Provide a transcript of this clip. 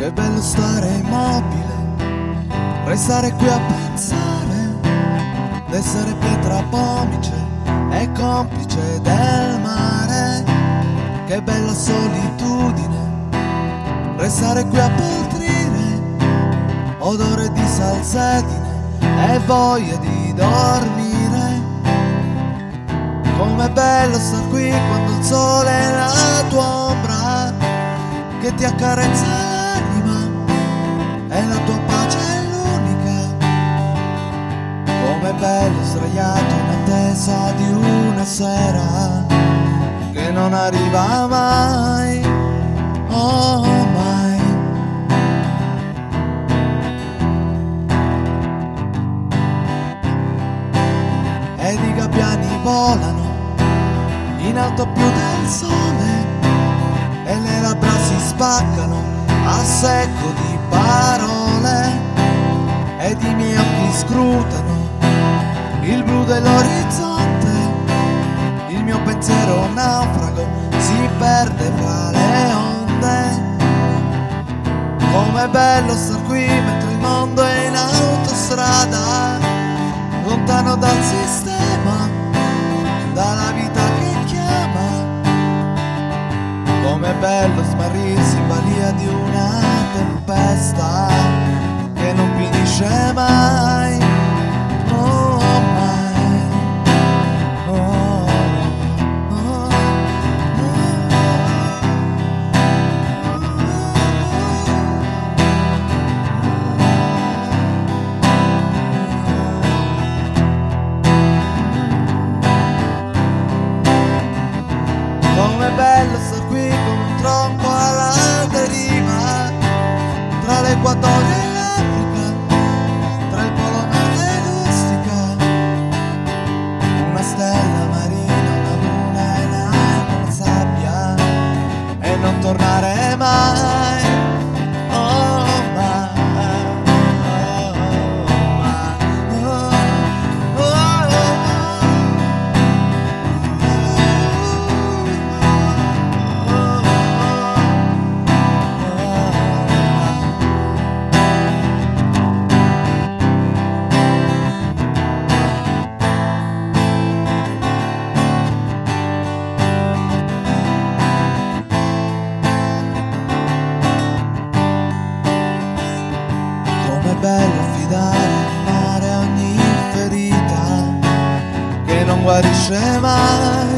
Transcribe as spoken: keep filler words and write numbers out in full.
Che bello stare immobile, restare qui a pensare d'essere pietra pomice e complice del mare. Che bella solitudine, restare qui a poltrire, odore di salsedine e voglia di dormire. Com'è bello star qui quando il sole è la tua ombra che ti accarezza l'anima e la tua pace è l'unica. Com'è bello sdraiato in attesa di una sera che non arriva mai, oh mai. Ed i gabbiani volano in alto più del sole e le labbra si spaccano a secco di parole, ed i miei occhi scrutano il blu dell'orizzonte. Il mio pensiero naufrago si perde fra le onde. Com'è bello star qui mentre il mondo è in autostrada, lontano dal sistema, dalla vita che chiama. Com'è bello smarrirsi in balia di una tempesta che non finisce mai, oh mai, oh, oh, oh, com'è bello star qui come un tronco alla deriva, tra l'Equatore e l'Africa, tra il Polo Nord e l'Ustica. Una stella marina, una luna e la sabbia, e non tornare mai, oh mai, oh mai, oh, oh, oh. Com'è bello affidare al mare ogni ferita che non guarisce mai,